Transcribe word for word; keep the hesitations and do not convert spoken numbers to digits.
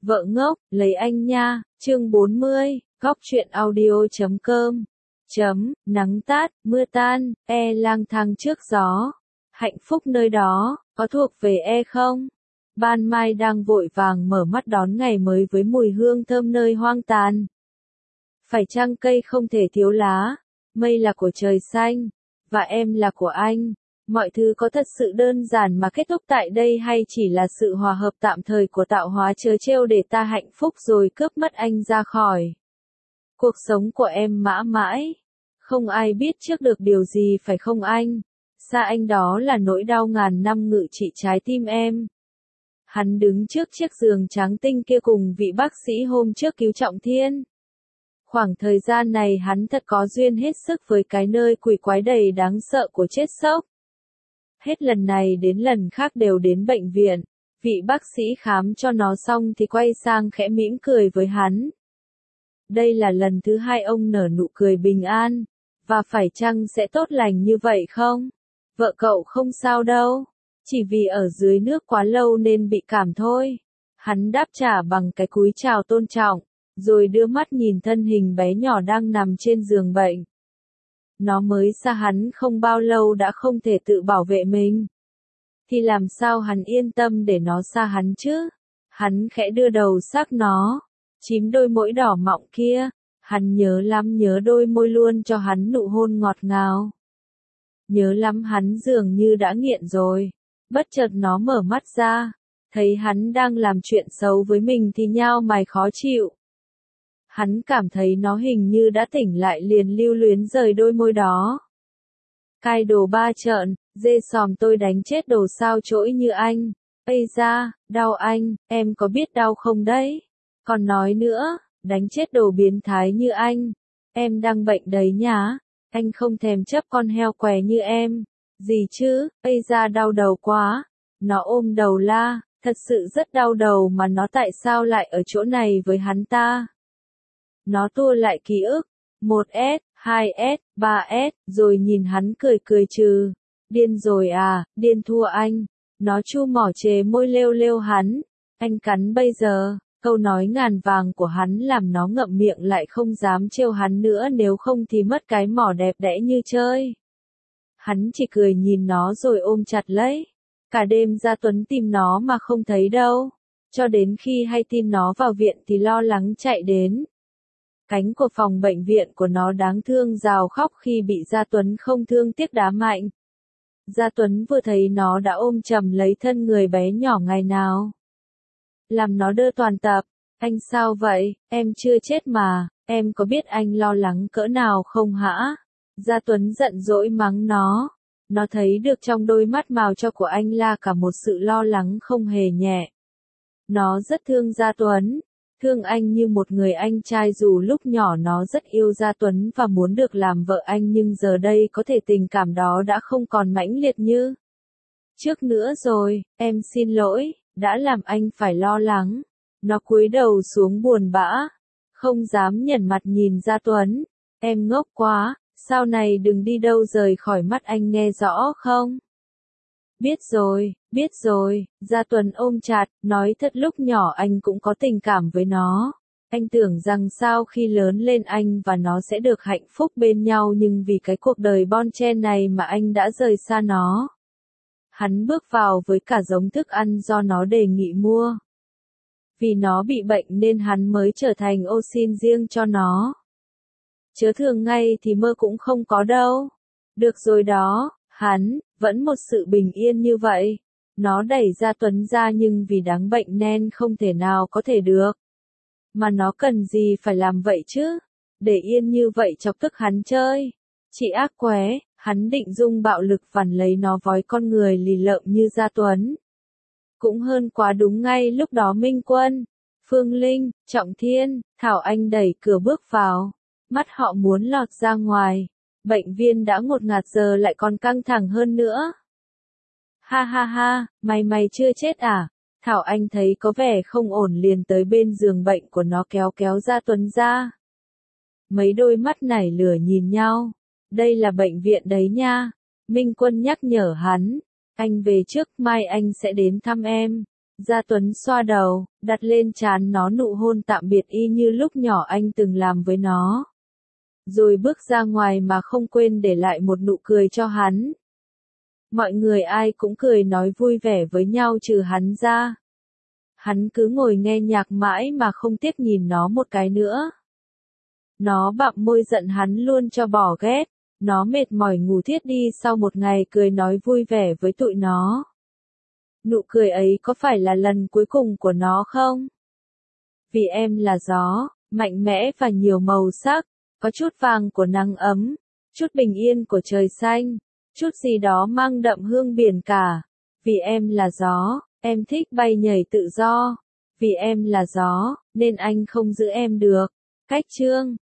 Vợ ngốc, lấy anh nha, chương bốn mươi, góc truyện audio chấm com. Chấm, nắng tát, mưa tan, e lang thang trước gió. Hạnh phúc nơi đó, có thuộc về e không? Ban mai đang vội vàng mở mắt đón ngày mới với mùi hương thơm nơi hoang tàn. Phải chăng cây không thể thiếu lá, mây là của trời xanh, và em là của anh. Mọi thứ có thật sự đơn giản mà kết thúc tại đây hay chỉ là sự hòa hợp tạm thời của tạo hóa trớ trêu để ta hạnh phúc rồi cướp mất anh ra khỏi cuộc sống của em mãi mãi. Không ai biết trước được điều gì phải không anh? Xa anh đó là nỗi đau ngàn năm ngự trị trái tim em. Hắn đứng trước chiếc giường trắng tinh kia cùng vị bác sĩ hôm trước cứu Trọng Thiên. Khoảng thời gian này hắn thật có duyên hết sức với cái nơi quỷ quái đầy đáng sợ của chết sốc. Hết lần này đến lần khác đều đến bệnh viện, vị bác sĩ khám cho nó xong thì quay sang khẽ mỉm cười với hắn. Đây là lần thứ hai ông nở nụ cười bình an, và phải chăng sẽ tốt lành như vậy không? Vợ cậu không sao đâu, chỉ vì ở dưới nước quá lâu nên bị cảm thôi. Hắn đáp trả bằng cái cúi chào tôn trọng, rồi đưa mắt nhìn thân hình bé nhỏ đang nằm trên giường bệnh. Nó mới xa hắn không bao lâu đã không thể tự bảo vệ mình. Thì làm sao hắn yên tâm để nó xa hắn chứ? Hắn khẽ đưa đầu sát nó, chím đôi môi đỏ mọng kia. Hắn nhớ lắm, nhớ đôi môi luôn cho hắn nụ hôn ngọt ngào. Nhớ lắm, hắn dường như đã nghiện rồi. Bất chợt nó mở mắt ra, thấy hắn đang làm chuyện xấu với mình thì nhao mày khó chịu. Hắn cảm thấy nó hình như đã tỉnh lại liền lưu luyến rời đôi môi đó. Cai đồ ba trợn, dê sòm tôi đánh chết đồ sao chỗi như anh. Ây da, đau anh, em có biết đau không đấy? Còn nói nữa, đánh chết đồ biến thái như anh. Em đang bệnh đấy nhá, anh không thèm chấp con heo què như em. Gì chứ, ây da đau đầu quá. Nó ôm đầu la, thật sự rất đau đầu mà nó tại sao lại ở chỗ này với hắn ta? Nó tua lại ký ức, một S, hai S, ba S, rồi nhìn hắn cười cười trừ. Điên rồi à, điên thua anh. Nó chu mỏ chề môi lêu lêu hắn. Anh cắn bây giờ. Câu nói ngàn vàng của hắn làm nó ngậm miệng lại không dám trêu hắn nữa, nếu không thì mất cái mỏ đẹp đẽ như chơi. Hắn chỉ cười nhìn nó rồi ôm chặt lấy. Cả đêm Gia Tuấn tìm nó mà không thấy đâu. Cho đến khi hay tin nó vào viện thì lo lắng chạy đến. Cánh của phòng bệnh viện của nó đáng thương rào khóc khi bị Gia Tuấn không thương tiếc đá mạnh. Gia Tuấn vừa thấy nó đã ôm chầm lấy thân người bé nhỏ ngày nào. Làm nó đơ toàn tập. Anh sao vậy, em chưa chết mà, em có biết anh lo lắng cỡ nào không hả? Gia Tuấn giận dỗi mắng nó. Nó thấy được trong đôi mắt màu cho của anh là cả một sự lo lắng không hề nhẹ. Nó rất thương Gia Tuấn. Thương anh như một người anh trai, dù lúc nhỏ nó rất yêu Gia Tuấn và muốn được làm vợ anh, nhưng giờ đây có thể tình cảm đó đã không còn mãnh liệt như trước nữa rồi. Em xin lỗi, đã làm anh phải lo lắng. Nó cúi đầu xuống buồn bã, không dám nhẩn mặt nhìn Gia Tuấn. Em ngốc quá, sau này đừng đi đâu rời khỏi mắt anh, nghe rõ không? Biết rồi, biết rồi. Gia Tuấn ôm chặt, nói thật lúc nhỏ anh cũng có tình cảm với nó. Anh tưởng rằng sau khi lớn lên anh và nó sẽ được hạnh phúc bên nhau, nhưng vì cái cuộc đời bon chen này mà anh đã rời xa nó. Hắn bước vào với cả giống thức ăn do nó đề nghị mua. Vì nó bị bệnh nên hắn mới trở thành ô xin riêng cho nó. Chớ thường ngay thì mơ cũng không có đâu. Được rồi đó, hắn, vẫn một sự bình yên như vậy. Nó đẩy Gia Tuấn ra nhưng vì đáng bệnh nên không thể nào có thể được. Mà nó cần gì phải làm vậy chứ? Để yên như vậy chọc tức hắn chơi. Chị ác qué, hắn định dùng bạo lực phản lấy nó vói con người lì lợm như Gia Tuấn. Cũng hơn quá đúng ngay lúc đó Minh Quân, Phương Linh, Trọng Thiên, Thảo Anh đẩy cửa bước vào. Mắt họ muốn lọt ra ngoài. Bệnh viên đã ngột ngạt giờ lại còn căng thẳng hơn nữa. Ha ha ha, mày mày chưa chết à? Thảo Anh thấy có vẻ không ổn liền tới bên giường bệnh của nó kéo kéo Gia Tuấn ra. Mấy đôi mắt nảy lửa nhìn nhau. Đây là bệnh viện đấy nha. Minh Quân nhắc nhở hắn. Anh về trước, mai anh sẽ đến thăm em. Gia Tuấn xoa đầu, đặt lên trán nó nụ hôn tạm biệt y như lúc nhỏ anh từng làm với nó. Rồi bước ra ngoài mà không quên để lại một nụ cười cho hắn. Mọi người ai cũng cười nói vui vẻ với nhau trừ hắn ra. Hắn cứ ngồi nghe nhạc mãi mà không tiếc nhìn nó một cái nữa. Nó bặm môi giận hắn luôn cho bỏ ghét. Nó mệt mỏi ngủ thiếp đi sau một ngày cười nói vui vẻ với tụi nó. Nụ cười ấy có phải là lần cuối cùng của nó không? Vì em là gió, mạnh mẽ và nhiều màu sắc, có chút vàng của nắng ấm, chút bình yên của trời xanh, chút gì đó mang đậm hương biển cả. Vì em là gió, em thích bay nhảy tự do. Vì em là gió, nên anh không giữ em được. Cách chương